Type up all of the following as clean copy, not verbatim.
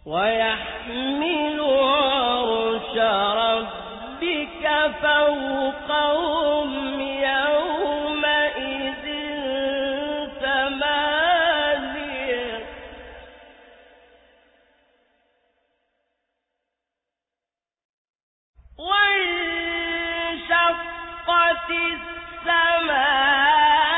ويحمل عرش ربك فوقهم يومئذ ثمانية وانشقت السماء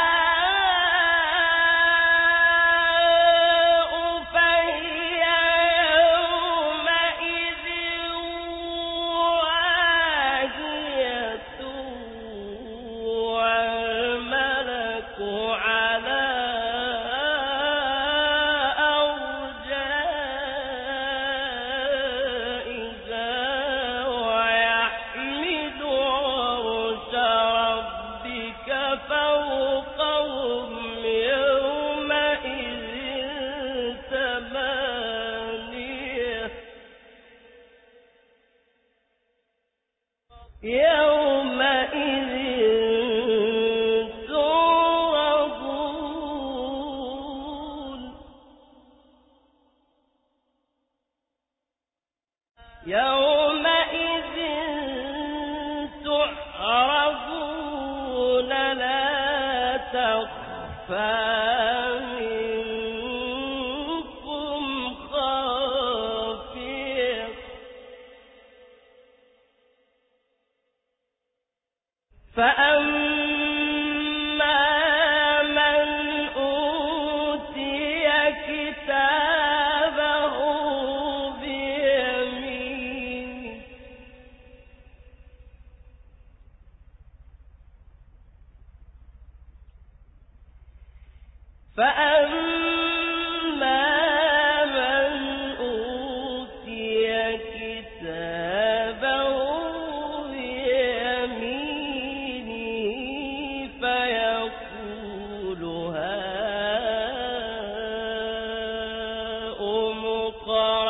يومئذ تعرضون يومئذ تعرضون لا تخفى منكم خافية فأما من أوتي كتابه بيمينه فيقول هاؤم اقرءوا